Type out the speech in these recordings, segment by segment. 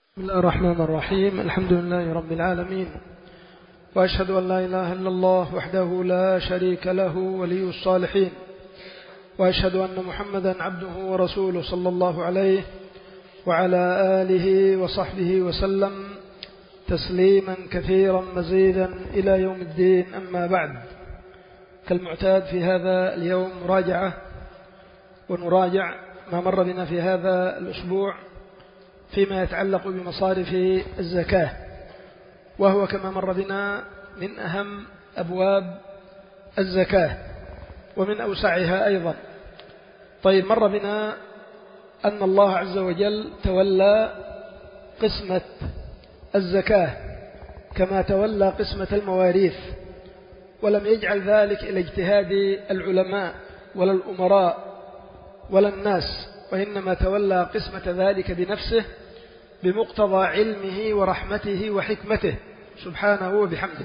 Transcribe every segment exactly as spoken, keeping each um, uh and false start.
بسم الله الرحمن الرحيم. الحمد لله رب العالمين، وأشهد أن لا إله إلا الله وحده لا شريك له ولي الصالحين، وأشهد أن محمدا عبده ورسوله صلى الله عليه وعلى آله وصحبه وسلم تسليما كثيرا مزيدا إلى يوم الدين. أما بعد، كالمعتاد في هذا اليوم مراجعة، ونراجع ما مر بنا في هذا الأسبوع فيما يتعلق بمصارف الزكاة، وهو كما مر بنا من أهم أبواب الزكاة ومن أوسعها أيضا. طيب، مر بنا أن الله عز وجل تولى قسمة الزكاة كما تولى قسمة المواريث، ولم يجعل ذلك إلى اجتهاد العلماء ولا الأمراء ولا الناس، وإنما تولى قسمة ذلك بنفسه بمقتضى علمه ورحمته وحكمته سبحانه وبحمده.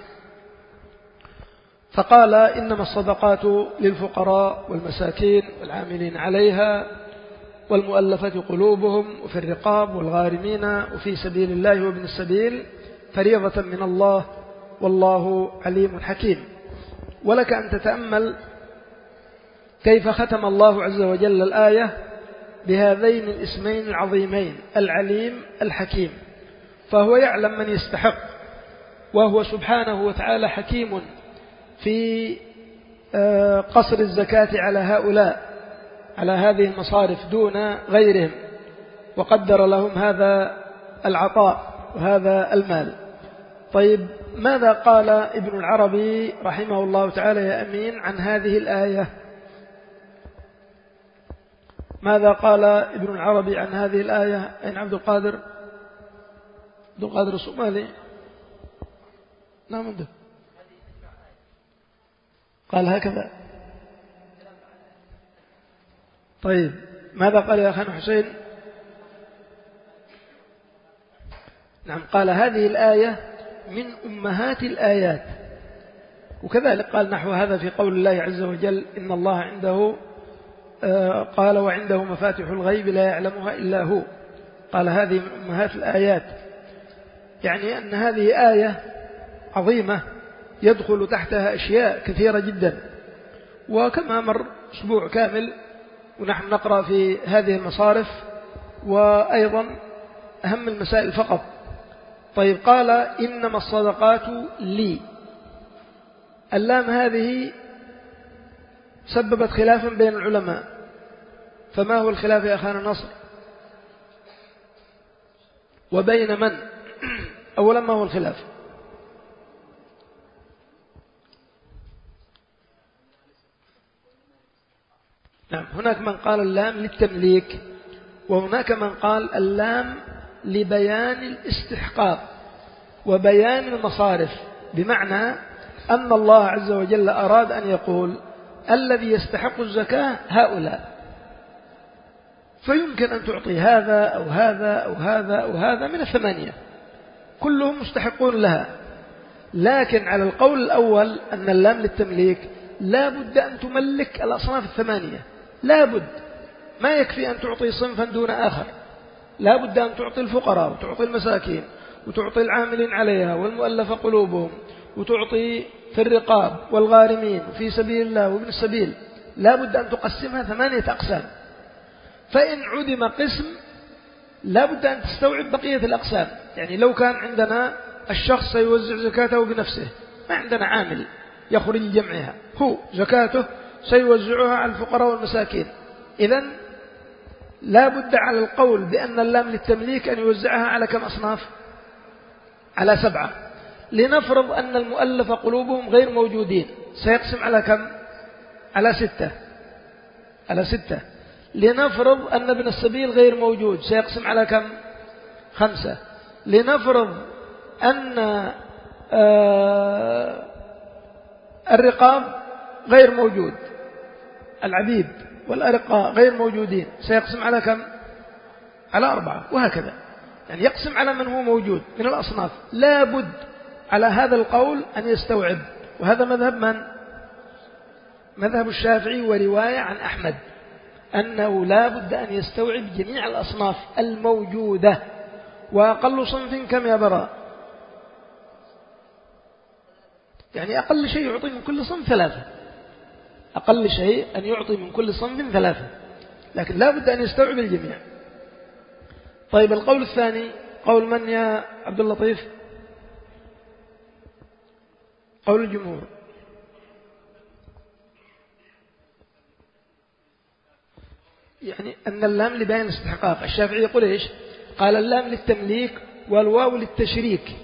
فقال: إنما الصدقات للفقراء والمساكين والعاملين عليها والمؤلفة قلوبهم وفي الرقاب والغارمين وفي سبيل الله وابن السبيل فريضة من الله والله عليم حكيم. ولك أن تتأمل كيف ختم الله عز وجل الآية بهذين الاسمين العظيمين، العليم الحكيم، فهو يعلم من يستحق، وهو سبحانه وتعالى حكيم في قصر الزكاة على هؤلاء، على هذه المصارف دون غيرهم، وقدر لهم هذا العطاء وهذا المال. طيب، ماذا قال ابن العربي رحمه الله تعالى يا أمين عن هذه الآية؟ ماذا قال ابن العربي عن هذه الآية؟ أين عبد القادر؟ عبد القادر الصومالي؟ نعم عنده. قال هكذا. طيب، ماذا قال يا أخي حسين؟ نعم، قال هذه الآية من أمهات الآيات، وكذلك قال نحو هذا في قول الله عز وجل: إن الله عنده، قال: وعنده مفاتح الغيب لا يعلمها إلا هو. قال هذه من أمهات الآيات، يعني أن هذه آية عظيمة يدخل تحتها أشياء كثيرة جدا، وكما مر أسبوع كامل ونحن نقرأ في هذه المصارف، وأيضا أهم المسائل فقط. طيب، قال: إنما الصدقات لي. اللام هذه سببت خلافا بين العلماء، فما هو الخلاف يا أخانا نصر؟ وبين من؟ أولا، ما هو الخلاف؟ نعم، هناك من قال اللام للتمليك، وهناك من قال اللام لبيان الاستحقاق وبيان المصارف، بمعنى أن الله عز وجل أراد أن يقول: الذي يستحق الزكاة هؤلاء، فيمكن أن تعطي هذا أو هذا أو هذا أو هذا من الثمانية، كلهم مستحقون لها. لكن على القول الأول أن اللام للتمليك، لا بد أن تملك الأصناف الثمانية، لا بد، ما يكفي أن تعطي صنفا دون آخر، لا بد أن تعطي الفقراء وتعطي المساكين وتعطي العاملين عليها والمؤلف قلوبهم وتعطي في الرقاب والغارمين وفي سبيل الله وابن السبيل، لا بد أن تقسمها ثمانية أقسام. فإن عدم قسم لا بد أن تستوعب بقية الأقسام. يعني لو كان عندنا الشخص سيوزع زكاته بنفسه، ما عندنا عامل يخرج جمعها، هو زكاته سيوزعها على الفقراء والمساكين، إذن لا بد على القول بأن اللام للتمليك أن يوزعها على كم أصناف؟ على سبعة. لنفرض أن المؤلف قلوبهم غير موجودين، سيقسم على كم؟ على ستة، على ستة. لنفرض أن ابن السبيل غير موجود، سيقسم على كم؟ خمسة. لنفرض أن الرقاب غير موجود، العبيد والأرقاء غير موجودين، سيقسم على كم؟ على أربعة، وهكذا. يعني يقسم على من هو موجود من الأصناف. لا بد على هذا القول أن يستوعب، وهذا مذهب من؟ مذهب الشافعي ورواية عن أحمد، أنه لا بد أن يستوعب جميع الأصناف الموجودة، وأقل صنف كم يا براء؟ يعني أقل شيء يعطي من كل صنف ثلاثة، أقل شيء أن يعطي من كل صنف ثلاثة، لكن لا بد أن يستوعب الجميع. طيب القول الثاني قول من يا عبد اللطيف؟ قول الجمهور. يعني أن اللام لبيان الاستحقاق. الشافعي يقول إيش؟ قال اللام للتمليك والواو للتشريك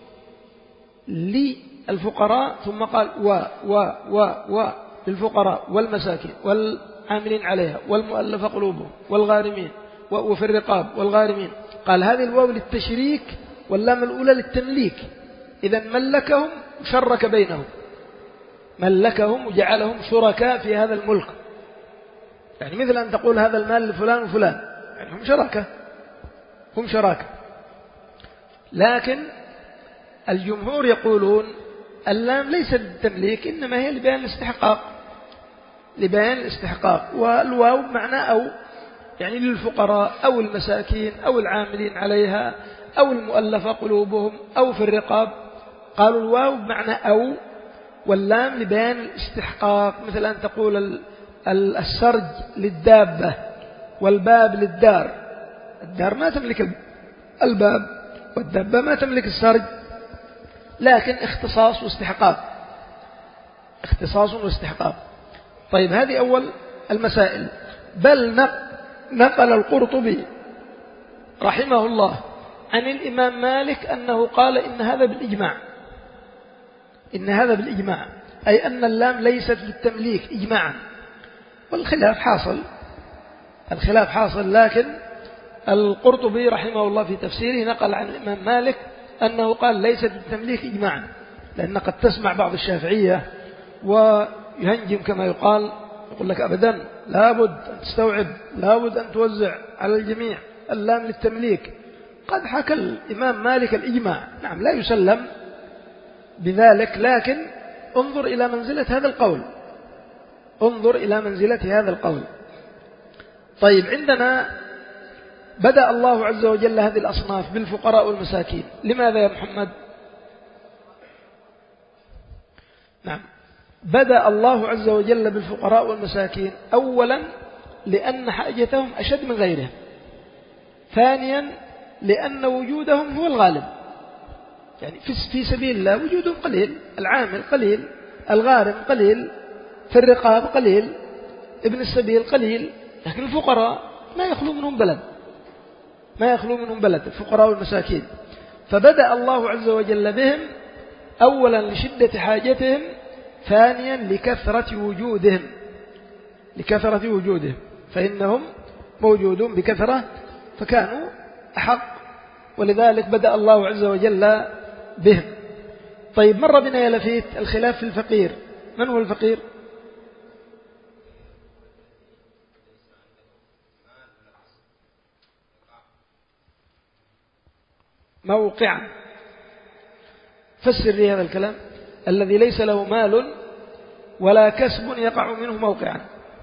للفقراء، ثم قال و و و و للفقراء والمساكين والعاملين عليها والمؤلف قلوبهم والغارمين وفي الرقاب والغارمين. قال هذه الواو للتشريك واللام الأولى للتمليك. إذن ملكهم وشرك بينهم، ملكهم وجعلهم شركاء في هذا الملك. يعني مثل أن تقول هذا المال لفلان وفلان، يعني هم شراكة، هم شراكة. لكن الجمهور يقولون اللام ليست للتمليك، إنما هي لبيان الاستحقاق، لبيان الاستحقاق. والواو بمعنى أو، يعني للفقراء أو المساكين أو العاملين عليها أو المؤلفة قلوبهم أو في الرقاب. قالوا الواو بمعنى أو، واللام لبيان الاستحقاق، مثل أن تقول السرج للدابة والباب للدار. الدار ما تملك الباب والدابة ما تملك السرج، لكن اختصاص واستحقاق، اختصاص واستحقاق. طيب هذه أول المسائل. بل نقل القرطبي رحمه الله عن الإمام مالك أنه قال إن هذا بالإجماع، إن هذا بالإجماع، أي أن اللام ليست للتمليك إجماعا. والخلاف حاصل، الخلاف حاصل، لكن القرطبي رحمه الله في تفسيره نقل عن الإمام مالك أنه قال ليست للتمليك إجماعا، لأن قد تسمع بعض الشافعية ويهنجم كما يقال، يقول لك أبدا لابد أن تستوعب، لابد أن توزع على الجميع، اللام للتمليك. قد حكى الإمام مالك الإجماع، نعم لا يسلم بذلك، لكن انظر إلى منزلة هذا القول، انظر إلى منزلة هذا القول. طيب عندنا بدأ الله عز وجل هذه الأصناف بالفقراء والمساكين. لماذا يا محمد؟ نعم، بدأ الله عز وجل بالفقراء والمساكين أولا لأن حاجتهم أشد من غيرهم، ثانيا لأن وجودهم هو الغالب، يعني في سبيل الله وجودهم قليل، العامل قليل، الغارم قليل، في الرقاب قليل، ابن السبيل قليل، لكن الفقراء ما يخلو منهم بلد، ما يخلو منهم بلد الفقراء والمساكين. فبدأ الله عز وجل بهم أولا لشدة حاجتهم، ثانيا لكثرة وجودهم، لكثرة وجودهم، فإنهم موجودون بكثرة فكانوا أحق، ولذلك بدأ الله عز وجل بهم. طيب مر بنا يا لفيت الخلاف في الفقير. من هو الفقير؟ موقعا. فسر لي هذا الكلام. الذي ليس له مال ولا كسب يقع منه موقعا.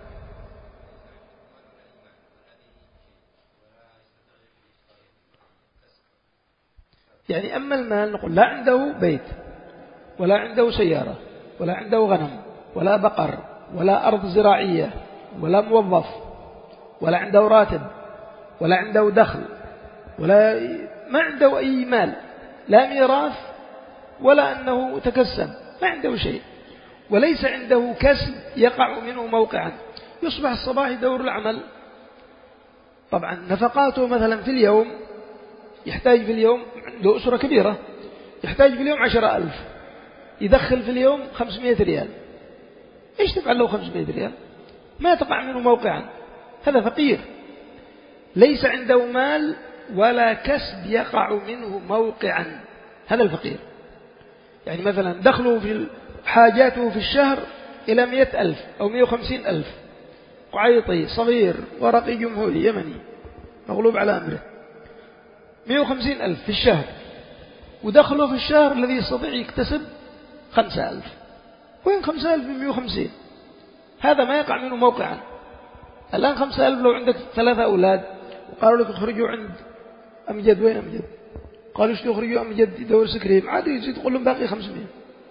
يعني أما المال نقول لا عنده بيت ولا عنده سيارة ولا عنده غنم ولا بقر ولا أرض زراعية ولا موظف ولا عنده راتب ولا عنده دخل ولا ما عنده أي مال، لا ميراث ولا أنه تكسب، ما عنده شيء، وليس عنده كسب يقع منه موقعا. يصبح الصباح يدور العمل، طبعا نفقاته مثلا في اليوم يحتاج في اليوم، عنده أسرة كبيرة يحتاج في اليوم عشرة ألف، يدخل في اليوم خمسمائة ريال، إيش تفعل له خمسمائة ريال؟ ما تقع منه موقعا، هذا فقير ليس عنده مال ولا كسب يقع منه موقعا، هذا الفقير. يعني مثلا دخله في حاجاته في الشهر إلى مئة ألف أو مئة وخمسين ألف، قعيطي صغير ورقي جمهوري يمني مغلوب على أمره، مئة وخمسين ألف في الشهر، ودخله في الشهر الذي يستطيع يكتسب خمسة ألف. وين خمسة ألف من مئة وخمسين؟ هذا ما يقع منه موقعا. الآن خمسة ألف لو عندك ثلاثة أولاد وقالوا لك اخرجوا عند أمجد وين أمجد؟ قالوا ايش تخرجوا أمجد يدور سكريم، عادي يزيد يقول لهم باقي خمسمائة.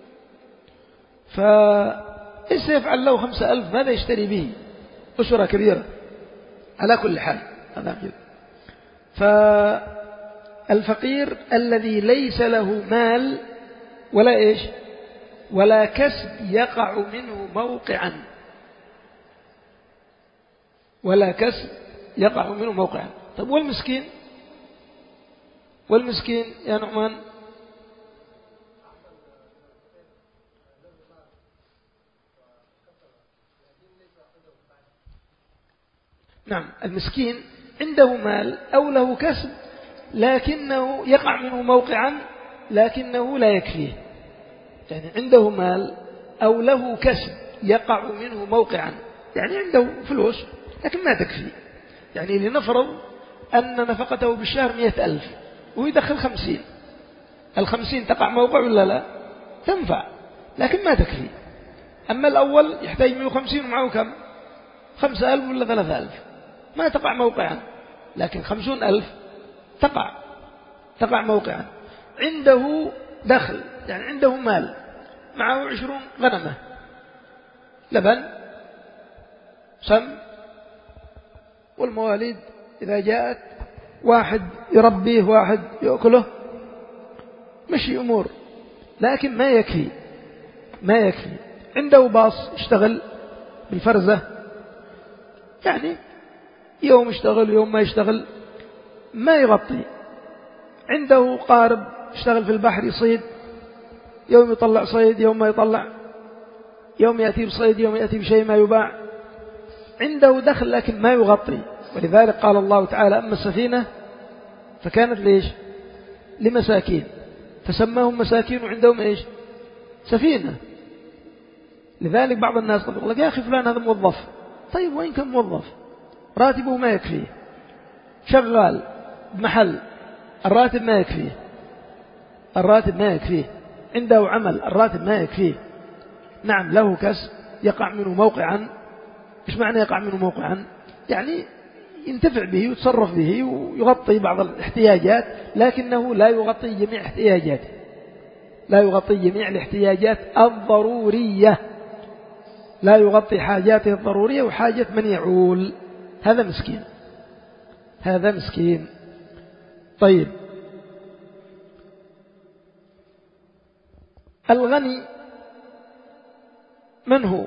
فإيش سيفعل له خمسة ألف؟ ماذا يشتري به؟ أسرة كبيرة. على كل حال هذا أمجد. فالفقير الذي ليس له مال ولا إيش ولا كسب يقع منه موقعا، ولا كسب يقع منه موقعا. طب والمسكين؟ والمسكين يا نعمان؟ نعم، المسكين عنده مال أو له كسب لكنه يقع منه موقعا لكنه لا يكفيه. يعني عنده مال أو له كسب يقع منه موقعا، يعني عنده فلوس لكن ما تكفي. يعني لنفرض أن نفقته بالشهر مئة ألف ويدخل خمسين، الخمسين تقع موقع ولا لا؟ تنفع لكن ما تكفي. أما الأول يحتاج مئة وخمسين ومعه كم؟ خمسة ألف ولا ثلاثة ألف، ما تقع موقعا. لكن خمسون ألف تقع تقع موقعا. عنده دخل، يعني عنده مال، معه عشرون غنمة لبن سم، والمواليد إذا جاءت واحد يربيه واحد يأكله، مشي أمور، لكن ما يكفي ما يكفي. عنده باص يشتغل بالفرزة، يعني يوم يشتغل يوم ما يشتغل ما يغطي. عنده قارب يشتغل في البحر يصيد، يوم يطلع صيد يوم ما يطلع، يوم يأتي بصيد يوم يأتي بشيء ما يباع. عنده دخل لكن ما يغطي. ولذلك قال الله تعالى: أما السفينة فكانت ليش؟ لمساكين فسماهم مساكين وعندهم إيش؟ سفينة. لذلك بعض الناس يقول لك: يا أخي فلان هذا موظف. طيب وين كان موظف؟ راتبه ما يكفيه. شغال بمحل، الراتب ما يكفيه الراتب ما يكفيه عنده عمل، الراتب ما يكفيه. نعم له كسب يقع منه موقعا. إيش معنى يقع منه موقعا؟ يعني ينتفع به ويتصرف به ويغطي بعض الاحتياجات، لكنه لا يغطي جميع احتياجاته، لا يغطي جميع الاحتياجات الضرورية، لا يغطي حاجاته الضرورية وحاجة من يعول. هذا مسكين هذا مسكين. طيب، الغني من هو؟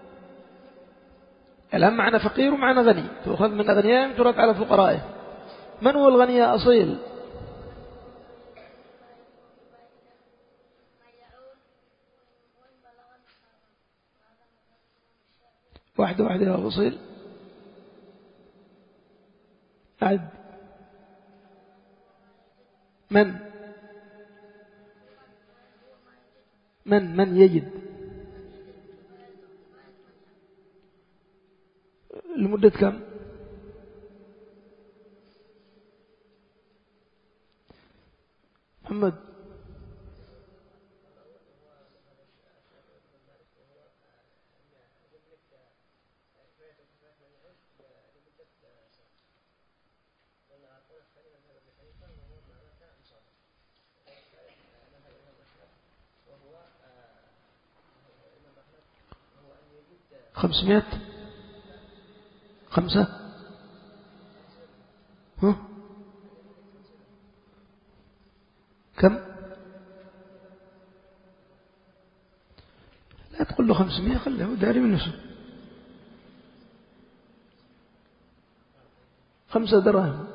الآن معنا فقير ومعنا غني، تأخذ من أغنيائهم ترد على فقرائهم. من هو الغني يا أصيل؟ واحدة واحدة يا أصيل. أعد. من من من يجد لمدة كم؟ محمد. خمسمائة خمسة ها كم؟ لا تقول له خمسمائة، خله داري من نفسه. خمسة دراهم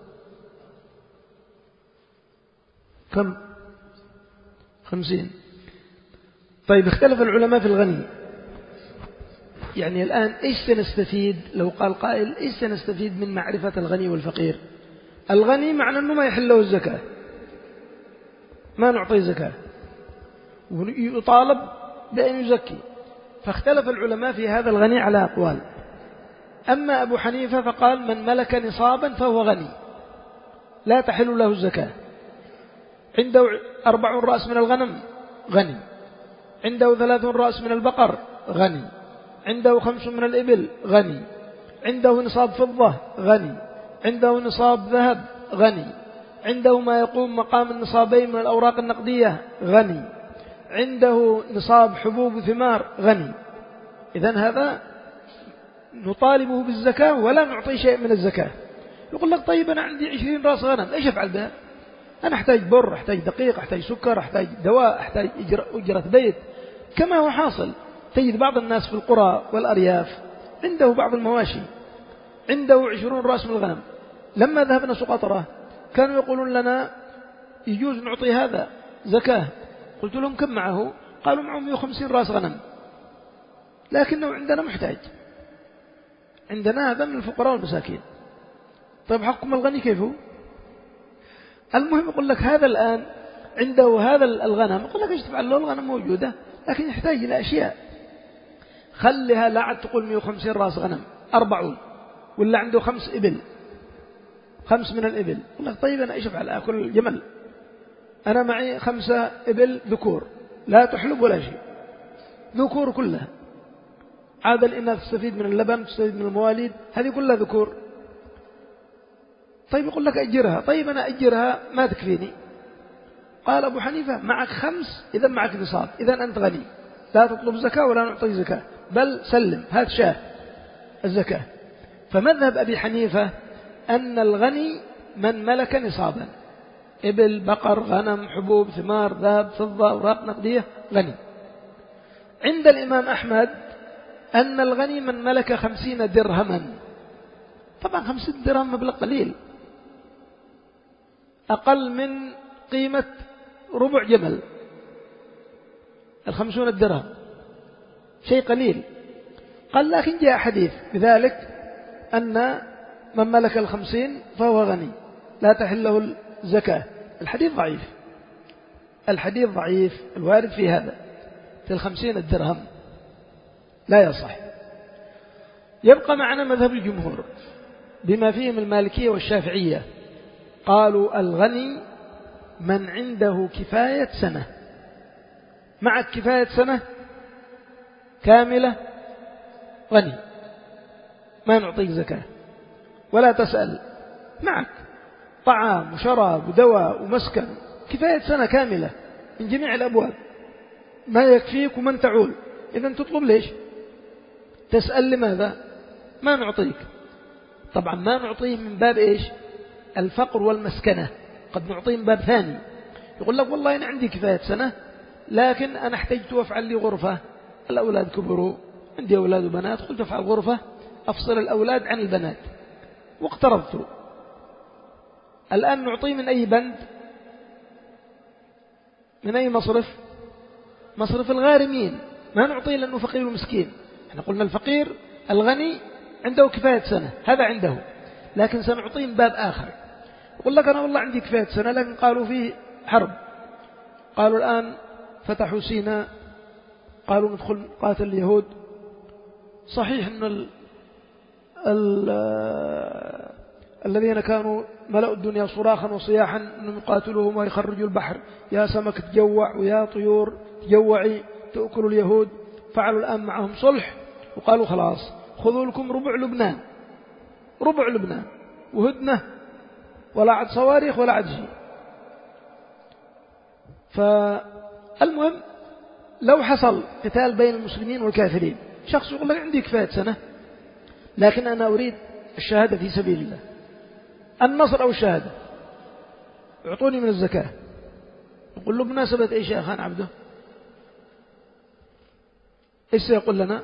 كم؟ خمسين. طيب، اختلف العلماء في الغني. يعني الآن إيش سنستفيد لو قال قائل: إيش سنستفيد من معرفة الغني والفقير؟ الغني معنى أنه ما يحل له الزكاة، ما نعطيه زكاة، ويطالب بأن يزكي. فاختلف العلماء في هذا الغني على أقوال. أما أبو حنيفة فقال: من ملك نصابا فهو غني لا تحل له الزكاة. عنده أربع رأس من الغنم غني، عنده ثلاث رأس من البقر غني، عنده خمس من الإبل غني، عنده نصاب فضة غني، عنده نصاب ذهب غني، عنده ما يقوم مقام النصابين من الأوراق النقدية غني، عنده نصاب حبوب وثمار غني. إذن هذا نطالبه بالزكاة ولا نعطي شيء من الزكاة. يقول لك طيب أنا عندي عشرين رأس غنم، إيش أفعل بها؟ أنا أحتاج بر، أحتاج دقيق، أحتاج سكر، أحتاج دواء، أحتاج أجرة بيت. كما هو حاصل تجد بعض الناس في القرى والأرياف عنده بعض المواشي، عنده عشرون رأس من الغنم. لما ذهبنا سقطرة كانوا يقولون لنا يجوز نعطي هذا زكاة. قلت لهم كم معه؟ قالوا معه مئة وخمسين رأس غنم، لكنه عندنا محتاج، عندنا هذا من الفقراء والمساكين. طيب حكم الغني كيف هو؟ المهم يقول لك هذا الآن عنده هذا الغنم، يقول لك ايش تفعل له؟ الغنم موجودة لكن يحتاج إلى أشياء. خلها لا عاد تقول مئة وخمسين رأس غنم، أربعون، ولا عنده خمس إبل، خمس من الإبل. يقول لك طيب أنا ايش أفعل؟ أكل الجمل؟ أنا معي خمسة إبل ذكور لا تحلب ولا شيء، ذكور كلها، عاد الإناث تستفيد من اللبن، تستفيد من المواليد، هذه كلها ذكور. طيب يقول لك أجرها. طيب أنا أجرها ما تكفيني. قال أبو حنيفة معك خمس، إذا معك نصاب، إذا أنت غني، لا تطلب زكاة ولا نعطي زكاة، بل سلم هات شاه الزكاة. فمذهب أبي حنيفة أن الغني من ملك نصابا، إبل، بقر، غنم، حبوب، ثمار، ذهب، فضة، أوراق نقدية، غني. عند الإمام أحمد أن الغني من ملك خمسين درهما. طبعا خمسين درهم مبلغ قليل، أقل من قيمة ربع جمل. الخمسون الدرهم شيء قليل. قال لكن جاء حديث بذلك أن من ملك الخمسين فهو غني لا تحل له الزكاة. الحديث ضعيف، الحديث ضعيف الوارد في هذا في الخمسين الدرهم لا يصح. يبقى معنا مذهب الجمهور بما فيهم المالكية والشافعية، قالوا الغني من عنده كفاية سنة. معك كفاية سنة كاملة غني، ما نعطيك زكاة ولا تسأل. معك طعام وشراب ودواء ومسكن، كفاية سنة كاملة من جميع الأبواب، ما يكفيك ومن تعول. إذن تطلب ليش؟ تسأل لماذا؟ ما نعطيك. طبعا ما نعطيه من باب إيش؟ الفقر والمسكنة، قد نعطيه من باب ثاني. يقول لك والله أنا عندي كفاية سنة لكن أنا احتجت أفعل لي غرفة، الأولاد كبروا، عندي أولاد وبنات، قلت أفعل غرفة أفصل الأولاد عن البنات واقترضت. الآن نعطيه من أي بند؟ من أي مصرف؟ مصرف الغارمين. ما نعطيه لأنه فقير ومسكين. احنا قلنا الفقير الغني عنده كفاية سنة، هذا عنده، لكن سنعطيه من باب آخر. يقول لك أنا والله عندي كفاية سنة لكن قالوا فيه حرب، قالوا الآن فتحوا سيناء، قالوا ندخل قاتل اليهود. صحيح أن ال ال الذين كانوا ملأوا الدنيا صراخا وصياحا أنهم يقاتلوهم ويخرجوا البحر، يا سمك تجوع ويا طيور تجوعي تأكل اليهود. فعلوا الآن معهم صلح وقالوا خلاص خذوا لكم ربع لبنان، ربع لبنان وهدنة، ولا عد صواريخ ولا عد شيء. فالمهم لو حصل قتال بين المسلمين والكافرين، شخص يقول لك عندي كفاية سنة لكن أنا أريد الشهادة في سبيل الله، النصر أو الشهادة، يعطوني من الزكاة. يقول له بمناسبة إيش يا أخان عبده؟ إيش سيقول لنا؟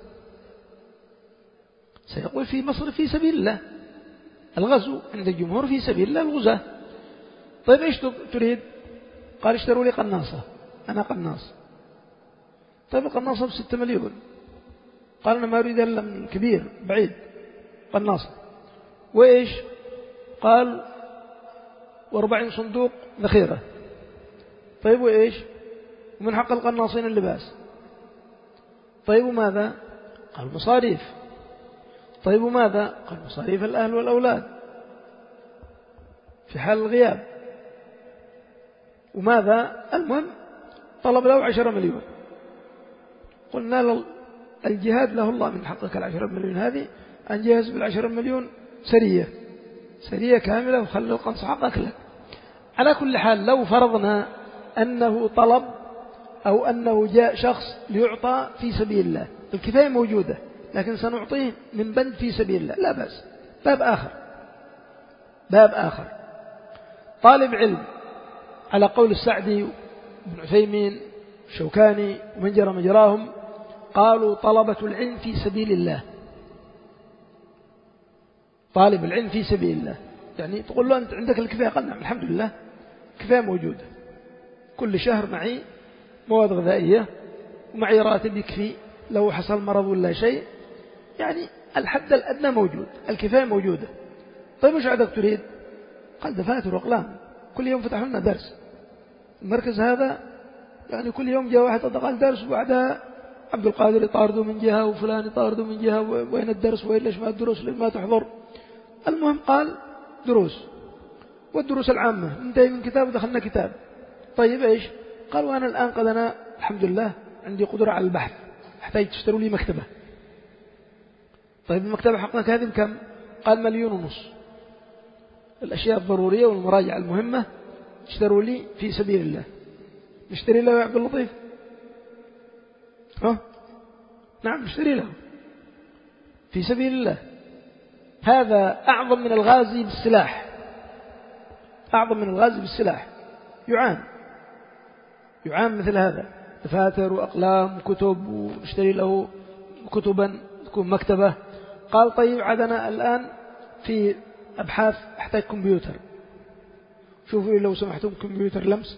سيقول في مصر في سبيل الله، الغزو عند الجمهور في سبيل الله الغزاة. طيب إيش تريد؟ قال اشتروا لي قناصة، أنا قناص. طيب القناصة بستة مليون. قال أنا ما أريد إلا من كبير بعيد قناصة. وإيش؟ قال وأربعين صندوق ذخيرة. طيب وإيش؟ ومن حق القناصين اللباس. طيب وماذا؟ قال مصاريف. طيب وماذا؟ قال مصاريف الأهل والأولاد في حال الغياب. وماذا؟ المهم طلب له عشرة مليون. قلنا له الجهاد له الله من حقك العشرة مليون هذه، أن جهز بالعشرة مليون سرية، سرية كاملة وخلي القنص حقك لك. على كل حال لو فرضنا أنه طلب أو أنه جاء شخص ليعطى في سبيل الله، الكفاية موجودة، لكن سنعطيه من بند في سبيل الله، لا بأس. باب آخر باب آخر طالب علم على قول السعدي بن عثيمين الشوكاني ومن جرى مجراهم، قالوا طلبة العلم في سبيل الله. طالب العلم في سبيل الله يعني تقول له أنت عندك الكفاية، قال نعم الحمد لله كفاية موجودة، كل شهر معي مواد غذائية ومعي راتب يكفي لو حصل مرض ولا شيء، يعني الحد الأدنى موجود، الكفاية موجودة. طيب وش عندك تريد؟ قال دفاتر وأقلام، كل يوم فتحوا لنا درس المركز هذا، يعني كل يوم جاء واحد قال درس وبعدها عبد القادر يطارده من جهة وفلان يطارده من جهة، وين الدرس وين ليش ما الدروس ليش ما تحضر. المهم قال دروس، والدروس العامة انتهي من كتاب ودخلنا كتاب. طيب ايش؟ قال وانا الآن قد انا الحمد لله عندي قدرة على البحث، احتاج تشتروا لي مكتبة. طيب المكتبة حقك هذه بكم؟ قال مليون ونص، الأشياء الضرورية والمراجعة المهمة اشتروا لي في سبيل الله. نشتري له يا عبد اللطيف؟ ها؟ نعم نشتري له في سبيل الله. هذا أعظم من الغازي بالسلاح، أعظم من الغازي بالسلاح. يعان يعان مثل هذا، دفاتر وأقلام وكتب، ونشتري له كتبا تكون مكتبة. قال طيب عدنا الآن في أبحاث أحتاج كمبيوتر، شوفوا لو سمحتم كمبيوتر لمس،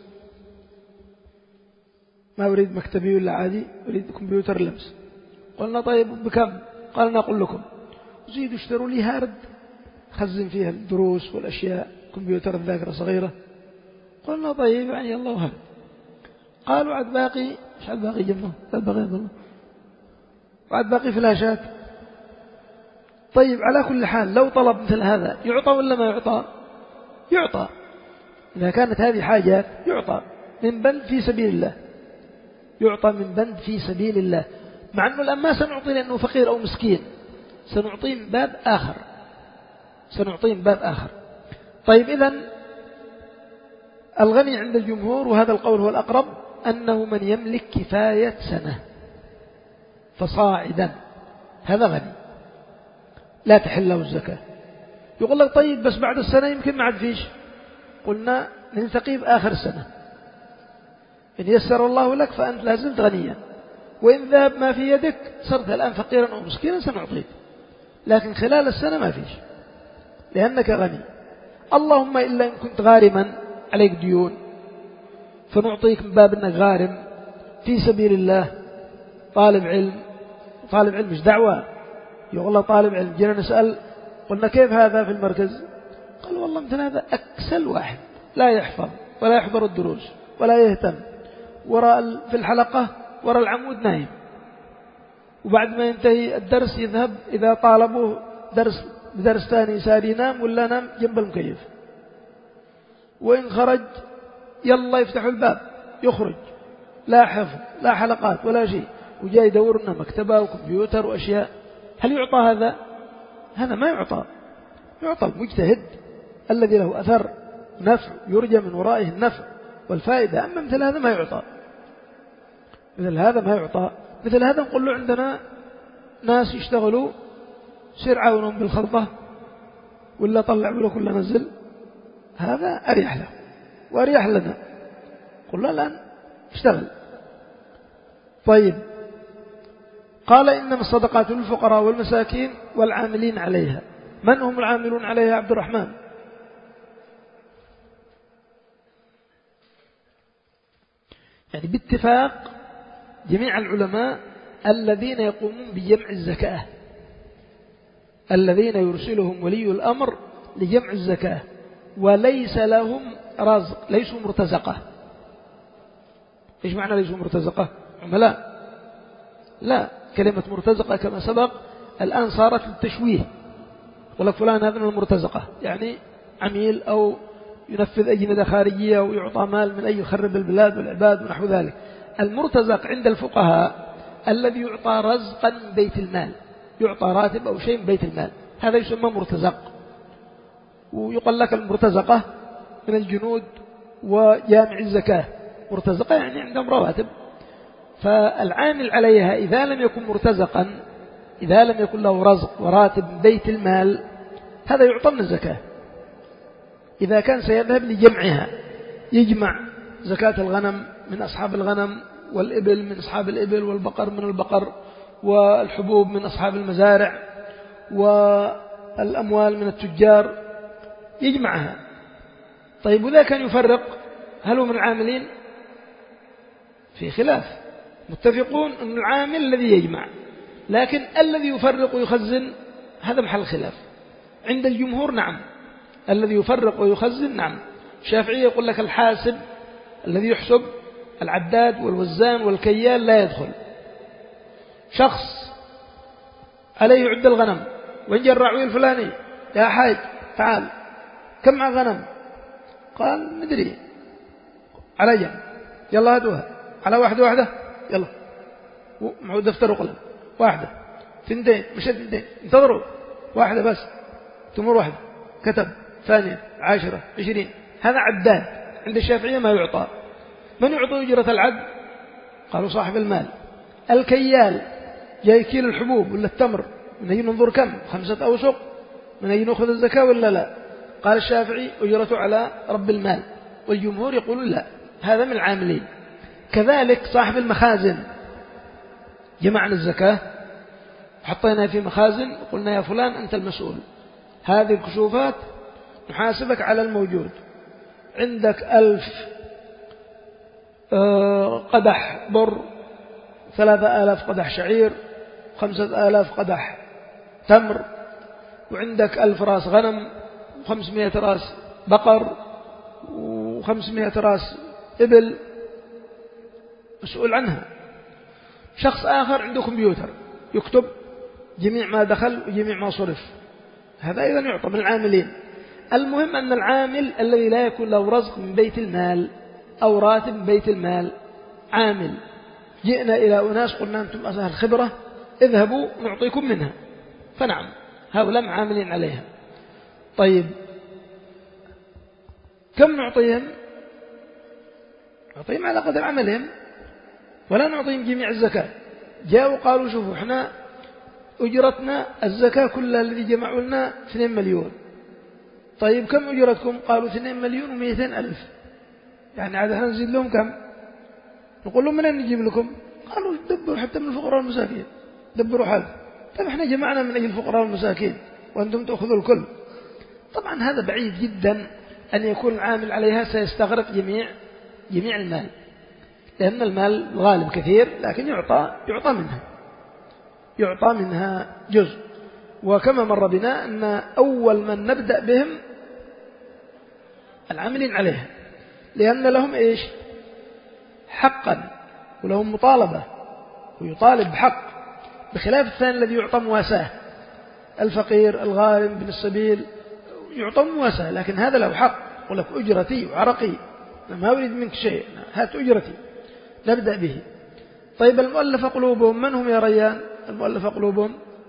ما أريد مكتبي ولا عادي، أريد كمبيوتر لمس. قلنا طيب بكم؟ قال نقول لكم زيدوا اشتروا لي هارد خزن فيها الدروس والأشياء، كمبيوتر الذاكرة صغيرة. قلنا طيب يعني الله هارد. قالوا عد باقي، مش عد باقي جنبه، عد باقي ظلم، وعد باقي فلاشات. طيب على كل حال لو طلب مثل هذا يعطى ولا ما يعطى؟ يعطى. إذا كانت هذه حاجات يعطى من بند في سبيل الله، يعطى من بند في سبيل الله، مع أنه الآن ما سنعطي لأنه فقير أو مسكين، سنعطيه من باب آخر، سنعطيه من باب آخر. طيب إذن الغني عند الجمهور، وهذا القول هو الأقرب، أنه من يملك كفاية سنة فصاعدا هذا غني لا تحل له الزكاة. يقول لك طيب بس بعد السنة يمكن ما عاد فيش، قلنا نلتقي بآخر السنة، إن يسر الله لك فأنت لازلت غنيا، وإن ذهب ما في يدك صرت الآن فقيرا أو مسكينا سنعطيك، لكن خلال السنة ما فيش لأنك غني. اللهم إلا إن كنت غارما عليك ديون فنعطيك من باب أنك غارم في سبيل الله، طالب علم. طالب علم مش دعوة، يقول الله طالب علم، جينا نسأل قلنا كيف هذا في المركز؟ قال والله مثل هذا أكسل واحد لا يحفظ ولا يحضر الدروس ولا يهتم، وراء في الحلقة وراء العمود نايم، وبعد ما ينتهي الدرس يذهب إذا طالبوه درس بدرس ثاني سار ينام ولا نام جنب المكيف، وإن خرج يلا يفتحوا الباب يخرج، لا حفظ لا حلقات ولا شيء، وجاي يدورنا مكتبة وكمبيوتر وأشياء. هل يعطى هذا؟ هذا ما يعطى. يعطى المجتهد الذي له أثر نفع يرجى من ورائه النفع والفائدة، أما مثل هذا ما يعطى، مثل هذا ما يعطى. مثل هذا نقول له عندنا ناس يشتغلوا سير عاونهم بالخلطة ولا طلع له كل نزل، هذا أريح له وأريح لنا، قل له الآن اشتغل. طيب قال إنما الصدقات للفقراء والمساكين والعاملين عليها. من هم العاملون عليها يا عبد الرحمن؟ يعني باتفاق جميع العلماء الذين يقومون بجمع الزكاة، الذين يرسلهم ولي الأمر لجمع الزكاة وليس لهم رزق، ليسوا مرتزقة. إيش معنى ليسوا مرتزقة؟ عملاء؟ لا، كلمة مرتزقة كما سبق الآن صارت للتشويه، يقول لك فلان هذا من المرتزقة، يعني عميل أو ينفذ أجندة خارجية ويعطى مال من أي يخرب البلاد والعباد ونحو ذلك. المرتزق عند الفقهاء الذي يعطى رزقا من بيت المال، يعطى راتب أو شيء من بيت المال، هذا يسمى مرتزق. ويقول لك المرتزقة من الجنود وجامع الزكاة مرتزقة يعني عندهم رواتب، فالعامل عليها إذا لم يكن مرتزقا، إذا لم يكن له رزق وراتب بيت المال، هذا يعطى من الزكاة. إذا كان سيذهب لجمعها، يجمع زكاة الغنم من أصحاب الغنم، والإبل من أصحاب الإبل، والبقر من البقر، والحبوب من أصحاب المزارع، والأموال من التجار، يجمعها. طيب وإذا كان يفرق، هل هو من العاملين؟ في خلاف، متفقون أن العامل الذي يجمع، لكن الذي يفرق ويخزن هذا محل خلاف. عند الجمهور نعم، الذي يفرق ويخزن نعم. الشافعي يقول لك الحاسب الذي يحسب، العداد والوزان والكيال لا يدخل. شخص عليه عد الغنم، وين جاء الراعي الفلاني؟ يا حاج تعال، كم مع غنم؟ قال ندري، على جنب، يلا هاتوها على واحدة واحدة، يلا معه دفتر وقلم، واحدة ثنتين، مش ثنتين، انتظروا، واحدة بس، تمر واحدة، كتب، ثانية، عشرة، عشرين. هذا عداد. عند الشافعية ما يعطى. من يعطي أجرة العد؟ قالوا صاحب المال. الكيال جاي كيل الحبوب ولا التمر، من أين ننظر كم؟ خمسة أوسق، من أين نأخذ الزكاة ولا لا؟ قال الشافعي أجرته على رب المال، والجمهور يقولون لا، هذا من العاملين. كذلك صاحب المخازن، جمعنا الزكاة وحطينا في مخازن وقلنا يا فلان أنت المسؤول، هذه الكشوفات نحاسبك على الموجود. عندك ألف قدح بر، ثلاثة آلاف قدح شعير، خمسة آلاف قدح تمر، وعندك ألف راس غنم، وخمسمائة راس بقر، وخمسمائة راس إبل، مسؤول عنها. شخص آخر عنده كمبيوتر يكتب جميع ما دخل وجميع ما صرف، هذا أيضا يعطى من العاملين. المهم أن العامل الذي لا يكون له رزق من بيت المال أو راتب من بيت المال عامل. جئنا إلى أناس قلنا أنتم أهل الخبرة، اذهبوا نعطيكم منها، فنعم هؤلاء عاملين عليها. طيب كم نعطيهم؟ نعطيهم على قدر عملهم، ولا نعطيهم جميع الزكاة. جاءوا قالوا شوفوا احنا أجرتنا الزكاة كلها الذي جمعوا لنا اثنين مليون. طيب كم أجرتكم؟ قالوا اثنين مليون ومئتين ألف. يعني عاد احنا نزيد لهم كم؟ نقول لهم من أين نجيب لكم؟ قالوا دبروا حتى من الفقراء والمساكين، دبروا حال. طيب احنا جمعنا من أجل الفقراء والمساكين وأنتم تأخذوا الكل. طبعا هذا بعيد جدا أن يكون العامل عليها سيستغرق جميع جميع المال، لأن المال غالب كثير، لكن يعطى يعطى منها يعطى منها جزء. وكما مر بنا أن أول من نبدأ بهم العاملين عليها، لأن لهم إيش؟ حقا، ولهم مطالبة ويطالب بحق، بخلاف الثاني الذي يعطى مواساة. الفقير الغارم بن السبيل يعطى مواساة، لكن هذا له حق، يقول لك أجرتي وعرقي، ما أريد منك شيء، هات أجرتي، نبدأ به. طيب المؤلف قلوبهم من هم يا ريان؟ المؤلف قلوبهم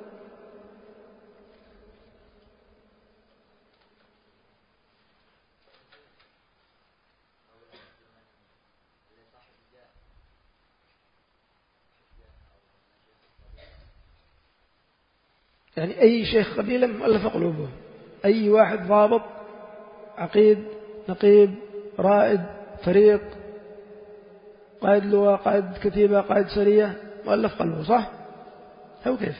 يعني أي شيخ قبيلة مؤلف قلوبهم، أي واحد ضابط عقيد نقيب رائد فريق قائد لواء قائد كتيبة قائد سرية مؤلف قلبه، صح؟ هو كيف؟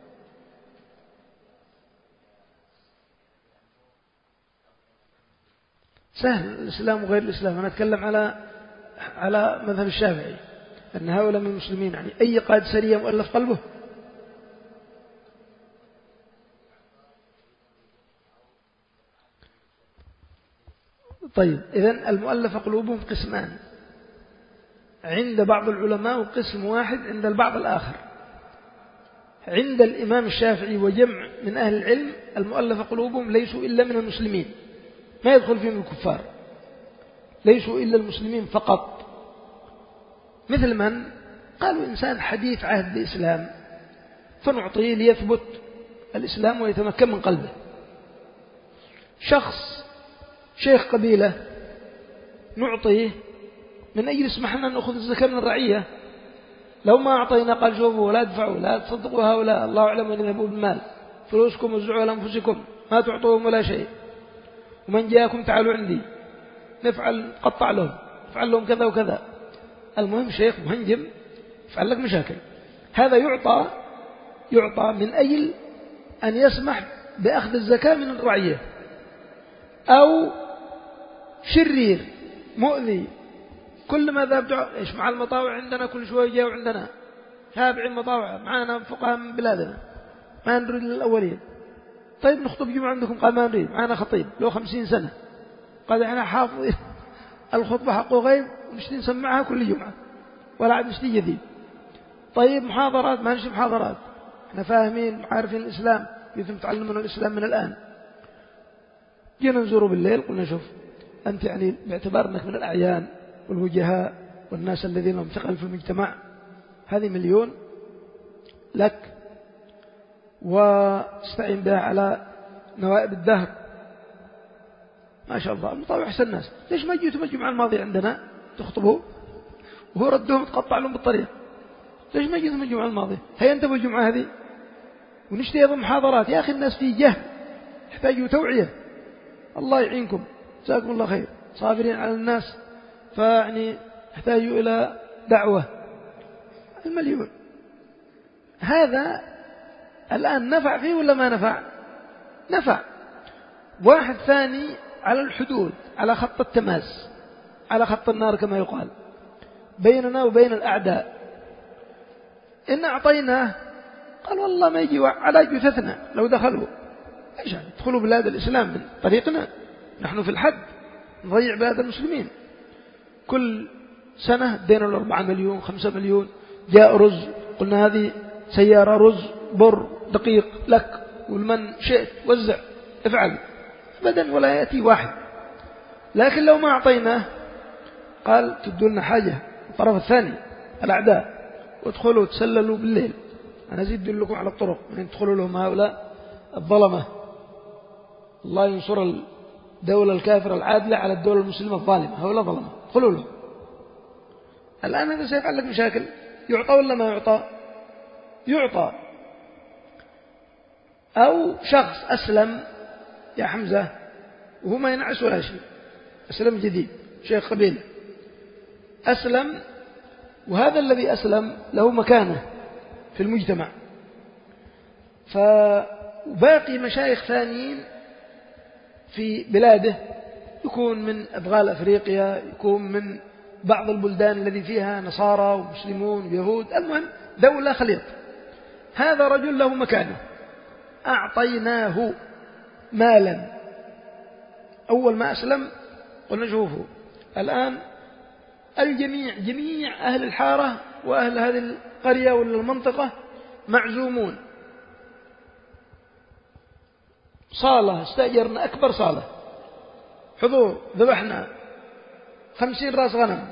سهل الإسلام وغير الإسلام. أنا أتكلم على على مذهب الشافعي أن هؤلاء من المسلمين، يعني أي قائد سرية مؤلف قلبه. طيب إذن المؤلف قلوبهم قسمان عند بعض العلماء، وقسم واحد عند البعض الآخر. عند الإمام الشافعي وجمع من أهل العلم المؤلف قلوبهم ليسوا إلا من المسلمين، ما يدخل فيهم الكفار، ليسوا إلا المسلمين فقط. مثل من؟ قالوا إنسان حديث عهد بالإسلام فنعطيه ليثبت الإسلام ويتمكن من قلبه. شخص شيخ قبيلة نعطيه من أجل اسمحنا نأخذ الزكاة من الرعية. لو ما أعطينا قال شوفوا لا تدفعوا لا تصدقوا هؤلاء الله أعلم أن يذهبوا بالمال فلوسكم وزعوا على أنفسكم ما تعطوهم ولا شيء، ومن جاءكم تعالوا عندي نفعل قطع لهم نفعل لهم كذا وكذا. المهم شيخ مهنجم يفعل لك مشاكل. هذا يعطى يعطى من أجل أن يسمح بأخذ الزكاة من الرعية. أو شرير مؤذي كل ما ذهب إيش مع المطاوع عندنا كل شوية جاءوا عندنا تابعين مطاوع معنا فقهاء من بلادنا ما نريد للأولين. طيب نخطب جمعة عندكم قال ما نريد معنا خطيب له خمسين سنة قال احنا حافظ الخطبة حقه غيب ونشتي نسمعها كل جمعة ولا عاد نشتي جديد. طيب محاضرات ما نشتي محاضرات احنا فاهمين عارفين الإسلام يتم تعلمنا الإسلام من الآن. جينا نزوره بالليل قلنا شوف أنت يعني باعتبار أنك من الأعيان والوجهاء والناس الذين لهم ثقل في المجتمع هذه مليون لك واستعين بها على نوائب الدهر ما شاء الله المطاوع أحسن الناس. ليش ما جيتوا الجمعة الماضية عندنا تخطبوا وهو ردهم تقطع لهم بالطريق؟ ليش ما جيتوا الجمعة الماضية؟ هيا انتبهوا الجمعة هذه ونشتي أيضا محاضرات. يا أخي الناس في جهل يحتاجوا توعية. الله يعينكم جزاكم الله خير صابرين على الناس فيعني يحتاجوا إلى دعوة. المليون هذا الآن نفع فيه ولا ما نفع؟ نفع. واحد ثاني على الحدود على خط التماس على خط النار كما يقال بيننا وبين الأعداء. إن أعطيناه قال والله ما يجي على جثثنا لو دخلوا إيش يعني يدخلوا بلاد الإسلام من طريقنا نحن في الحد نضيع بلاد المسلمين. كل سنة دينا له أربعة مليون خمسة مليون جاء رز قلنا هذه سيارة رز بر دقيق لك والمن شئت وزع افعل أبدا ولا يأتي واحد. لكن لو ما أعطيناه قال تدولنا حاجة الطرف الثاني الأعداء وادخلوا تسللوا بالليل أنا زيد لكم على الطرق من تدخلوا لهم هؤلاء الظلمة. الله ينصر الدولة الكافرة العادلة على الدولة المسلمة الظالمة هؤلاء ظلمة ادخلوا لهم. الآن هذا سيفعل لك مشاكل. يعطى ولا ما يعطى؟ يعطى. أو شخص أسلم يا حمزة وهو ما ينعس ولا شيء أسلم جديد شيخ قبيلة أسلم وهذا الذي أسلم له مكانة في المجتمع فباقي مشايخ ثانيين في بلاده يكون من أدغال أفريقيا يكون من بعض البلدان الذي فيها نصارى ومسلمون ويهود المهم دولة خليط. هذا رجل له مكانه أعطيناه مالا أول ما أسلم قلنا شوفوا الآن الجميع جميع أهل الحارة وأهل هذه القرية ولا المنطقة معزومون صالة استأجرنا أكبر صالة حضور ذبحنا خمسين راس غنم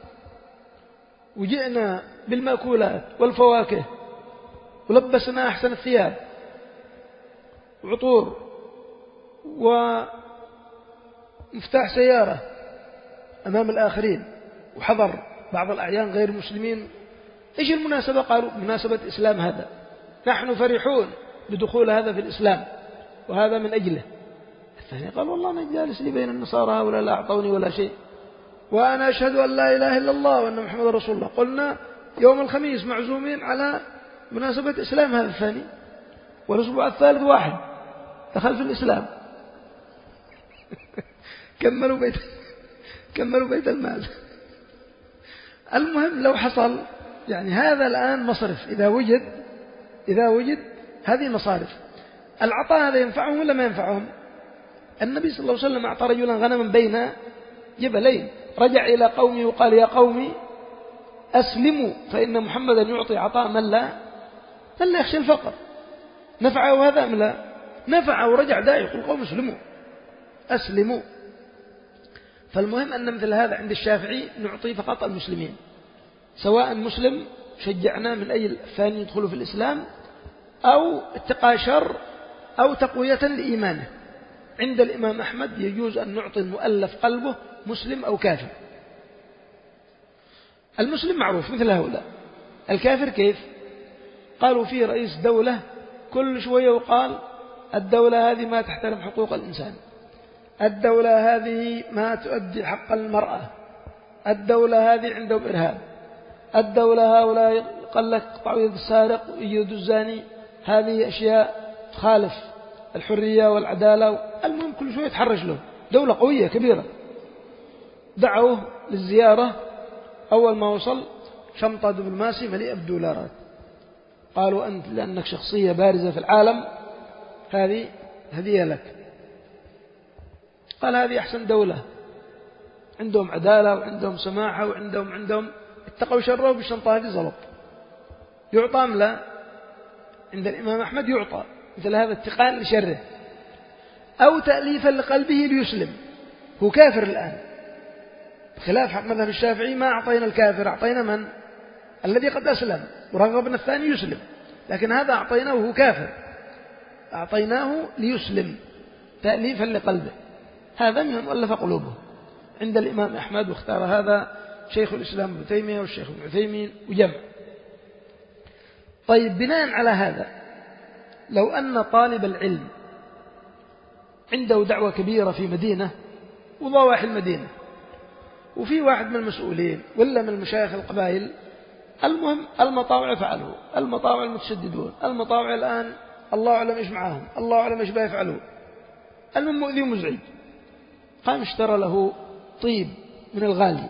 وجئنا بالمأكولات والفواكه ولبسنا أحسن الثياب وعطور ومفتاح سيارة أمام الآخرين وحضر بعض الأعيان غير المسلمين. إيش المناسبة؟ قالوا مناسبة إسلام هذا نحن فرحون بدخول هذا في الإسلام وهذا من أجله. الثاني قال والله أنا جالس لي بين النصارى ولا لا أعطوني ولا شيء وأنا أشهد أن لا إله إلا الله وأن محمد رسول الله. قلنا يوم الخميس معزومين على مناسبة إسلام هذا الثاني والأسبوع الثالث واحد دخل في الإسلام كملوا بيت كملوا بيت المال. المهم لو حصل يعني هذا الآن مصرف إذا وجد إذا وجد هذه مصارف. العطاء هذا ينفعهم ولا ما ينفعهم؟ النبي صلى الله عليه وسلم أعطى رجلا غنما بين جبلين رجع إلى قومه وقال يا قومي أسلموا فإن محمدا يعطي عطاء من لا من لا يخشى الفقر. نفعه هذا أم لا؟ نفعه ورجع داعي يقول قوم اسلموا أسلموا. فالمهم أن مثل هذا عند الشافعي نعطي فقط المسلمين سواء مسلم شجعنا من أجل الثاني يدخلوا في الإسلام أو اتقاء شر أو تقوية لإيمانه. عند الإمام أحمد يجوز أن نعطي المؤلف قلبه مسلم أو كافر. المسلم معروف مثل هؤلاء. الكافر كيف؟ قالوا فيه رئيس دولة كل شوية وقال الدولة هذه ما تحترم حقوق الإنسان، الدولة هذه ما تؤدي حق المرأة، الدولة هذه عندهم إرهاب، الدولة هؤلاء قال لك قطعوا يد السارق ويد الزاني، هذه أشياء خالف الحرية والعدالة. المهم كل شوية يتحرج له. دولة قوية كبيرة. دعوه للزيارة، أول ما وصل شنطة دبلوماسي مليئة بالدولارات. قالوا أنت لأنك شخصية بارزة في العالم هذه هدية لك. قال هذه أحسن دولة، عندهم عدالة وعندهم سماحة وعندهم عندهم اتقوا شره بالشنطة هذه زلط. يعطى أم لا؟ عند الإمام أحمد يعطى مثل هذا اتقاء لشره أو تأليفا لقلبه ليسلم. هو كافر الآن، بخلاف حق مذهب الشافعي ما أعطينا الكافر، أعطينا من؟ الذي قد أسلم ورغبنا الثاني يسلم، لكن هذا أعطيناه وهو كافر، أعطيناه ليسلم تأليفا لقلبه. هذا من مؤلف قلوبه عند الإمام أحمد، واختار هذا شيخ الإسلام ابن تيمية والشيخ ابن عثيمين وجمع. طيب بناء على هذا، لو أن طالب العلم عنده دعوة كبيرة في مدينة وضواحي المدينة، وفي واحد من المسؤولين ولا من المشايخ القبائل، المهم المطاوع فعلوا، المطاوع المتشددون، المطاوع الآن الله أعلم إيش معاهم، الله أعلم إيش بيفعلوا، المهم مؤذي ومزعج. قام اشترى له طيب من الغالي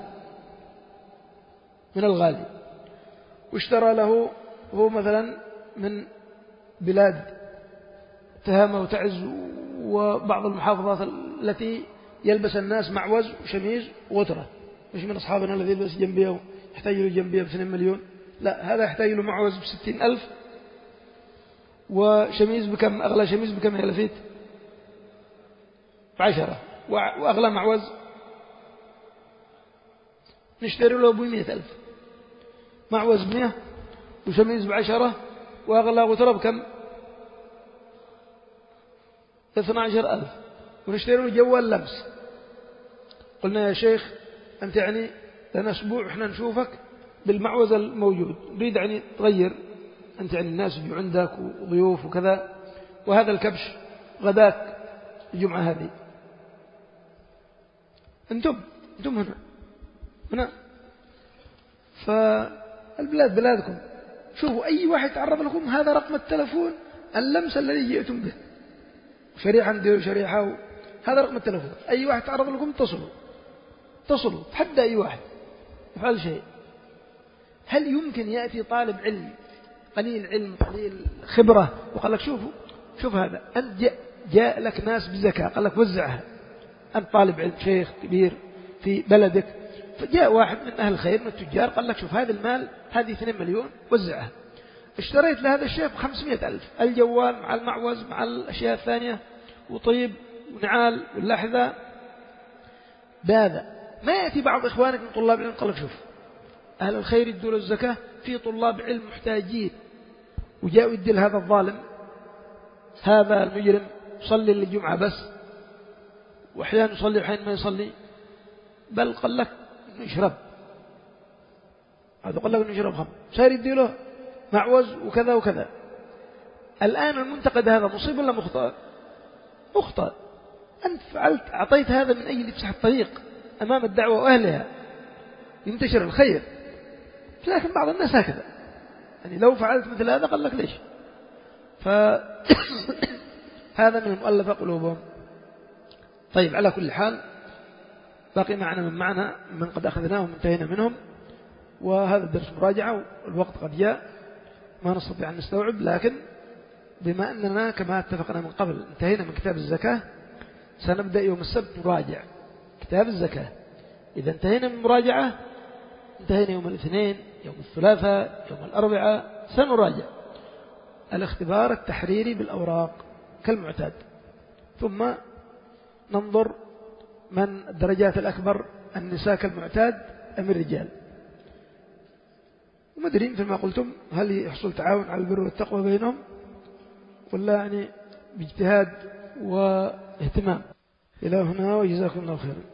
من الغالي واشترى له هو مثلا من بلاد تهامة وتعز وبعض المحافظات التي يلبس الناس معوز وشميز وغترة، مش من أصحابنا الذي يلبس جنبيه يحتاج له جنبيه باثنين مليون، لا هذا يحتاج له معوز بستين ألف وشميز بكم؟ أغلى شميز بكم يا لفيت؟ بعشرة، وأغلى معوز نشتري له بمئة ألف، معوز بمئة وشميز بعشرة وأغلى غترة بكم؟ اثنى عشر ألف، ونشتري له جوال لمس. قلنا يا شيخ أنت يعني لنا أسبوع إحنا نشوفك بالمعوز الموجود، نريد يعني تغير، أنت يعني الناس يجوا عندك وضيوف وكذا، وهذا الكبش غداك الجمعة هذه، أنتم أنتم هنا هنا فالبلاد بلادكم، شوفوا أي واحد يتعرض لكم هذا رقم التلفون اللمس الذي جئتم به، شريحة ندير شريحة، هذا رقم التلفون، أي واحد يتعرض لكم اتصلوا اتصلوا تحدى أي واحد يفعل شيء. هل يمكن يأتي طالب علم قليل علم قليل خبرة وقال لك شوفوا شوف هذا، أنت جاء, جاء لك ناس بزكاة قال لك وزعها، أنت طالب علم شيخ كبير في بلدك، فجاء واحد من أهل الخير من التجار قال لك شوف هذا المال هذه اثنين مليون وزعها، اشتريت لهذا الشيخ بخمسمائة ألف، الجوال مع المعوز مع الأشياء الثانية وطيب ونعال واللحظة بهذا. ما يأتي بعض إخوانك من طلاب العلم قال لك شوف أهل الخير يدوا له الزكاة، في طلاب علم محتاجين، وجاءوا يدي لهذا الظالم هذا المجرم يصلي للجمعة بس، وأحيانا يصلي وأحيانا ما يصلي، بل قال لك يشرب، هذا قال لك يشرب خمر، صار يدي له معوز وكذا وكذا. الآن المنتقد هذا مصيب ولا مخطئ؟ مخطئ. أنت فعلت أعطيت هذا من أجل يفسح الطريق أمام الدعوة وأهلها ينتشر الخير، لكن بعض الناس هكذا، يعني لو فعلت مثل هذا قال لك ليش؟ فهذا من المؤلفة قلوبهم. طيب على كل حال باقي معنا من معنى من قد أخذناهم انتهينا منهم، وهذا الدرس مراجعة والوقت قد جاء ما نستطيع أن نستوعب، لكن بما أننا كما اتفقنا من قبل انتهينا من كتاب الزكاة سنبدأ يوم السبت نراجع كتاب الزكاة. إذا انتهينا من مراجعة انتهينا يوم الاثنين يوم الثلاثاء يوم الأربعاء سنراجع الاختبار التحريري بالأوراق كالمعتاد، ثم ننظر من الدرجات الأكبر النساء كالمعتاد أم الرجال. ومدري مثل ما قلتم هل يحصل تعاون على البر والتقوى بينهم ولا يعني باجتهاد واهتمام. إلى هنا وجزاكم الله خيرا.